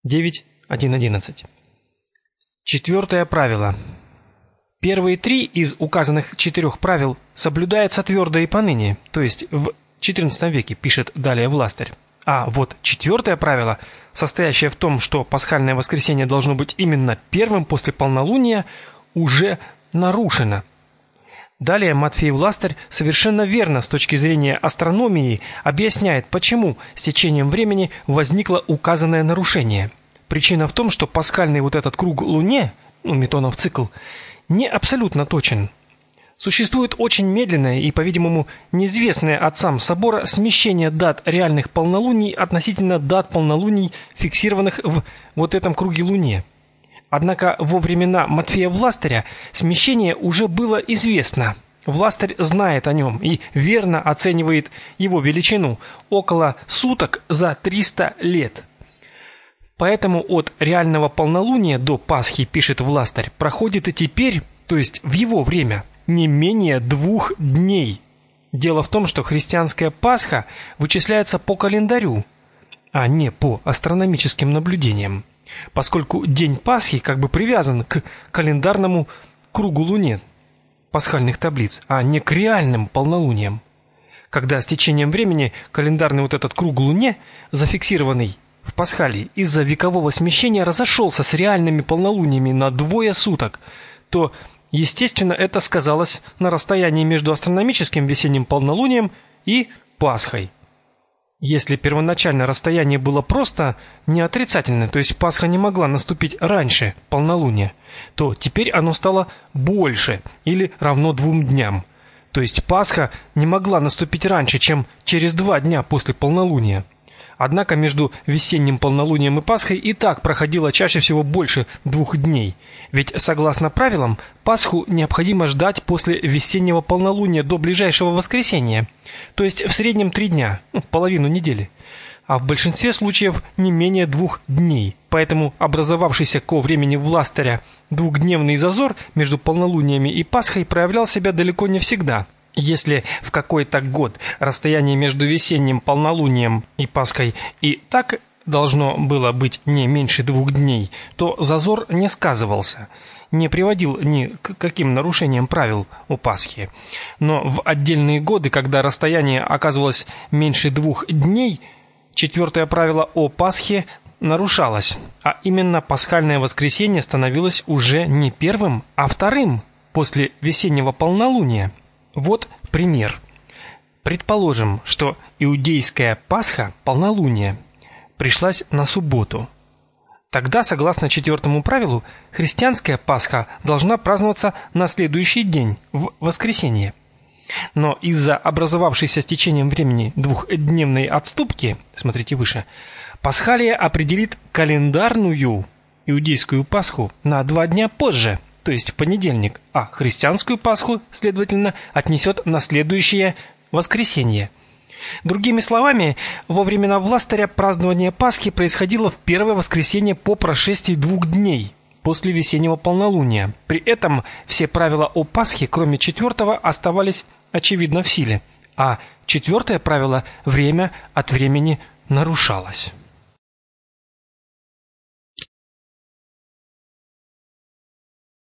9.1.11. Четвертое правило. Первые три из указанных 4 правил соблюдаются твердо и поныне, то есть в XIV веке, пишет далее Властарь. А вот 4 правило, состоящее в том, что пасхальное воскресенье должно быть именно первым после полнолуния, уже нарушено. Далее Матфей Властарь совершенно верно с точки зрения астрономии объясняет, почему с течением времени возникло указанное нарушение. Причина в том, что пасхальный вот этот круг Луне, Метонов цикл, не абсолютно точен. Существует очень медленное и, по-видимому, неизвестное отцам собора смещение дат реальных полнолуний относительно дат полнолуний, фиксированных в вот этом круге Луне. Однако во времена Матфея Властаря смещение уже было известно. Властарь знает о нем и верно оценивает его величину около суток за 300 лет. Поэтому от реального полнолуния до Пасхи, пишет Властарь, проходит и теперь, то есть в его время, не менее 2 дней. Дело в том, что христианская Пасха вычисляется по календарю, а не по астрономическим наблюдениям, поскольку день Пасхи как бы привязан к календарному кругу Луне пасхальных таблиц, а не к реальным полнолуниям. Когда с течением времени календарный вот этот круг Луне, зафиксированный в Пасхалии, из-за векового смещения разошелся с реальными полнолуниями на 2 суток, то, естественно, это сказалось на расстоянии между астрономическим весенним полнолунием и Пасхой. Если первоначально расстояние было просто не отрицательное, то есть Пасха не могла наступить раньше полнолуния, то теперь оно стало больше или равно 2 дням. То есть Пасха не могла наступить раньше, чем через 2 дня после полнолуния. Однако между весенним полнолунием и Пасхой и так проходило чаще всего больше 2 дней. Ведь, согласно правилам, Пасху необходимо ждать после весеннего полнолуния до ближайшего воскресенья, то есть в среднем 3 дня, половину недели. А в большинстве случаев не менее 2 дней. Поэтому образовавшийся ко времени Властаря 2-дневный зазор между полнолуниями и Пасхой проявлял себя далеко не всегда. Если в какой-то год расстояние между весенним полнолунием и Пасхой и так должно было быть не меньше 2 дней, то зазор не сказывался, не приводил ни к каким нарушениям правил о Пасхе. Но в отдельные годы, когда расстояние оказывалось меньше 2 дней, 4 правило о Пасхе нарушалось, а именно пасхальное воскресенье становилось уже не первым, а вторым после весеннего полнолуния. Вот пример. Предположим, что иудейская Пасха, полнолуние, пришлась на субботу. Тогда, согласно 4 правилу, христианская Пасха должна праздноваться на следующий день, в воскресенье. Но из-за образовавшейся с течением времени 2-дневной отступки, смотрите выше, Пасхалия определит календарную иудейскую Пасху на 2 дня позже, то есть в понедельник, а христианскую Пасху, следовательно, отнесет на следующее воскресенье. Другими словами, во времена Властаря празднование Пасхи происходило в первое воскресенье по прошествии 2 дней после весеннего полнолуния. При этом все правила о Пасхе, кроме 4, оставались очевидно в силе, а 4 правило время от времени нарушалось.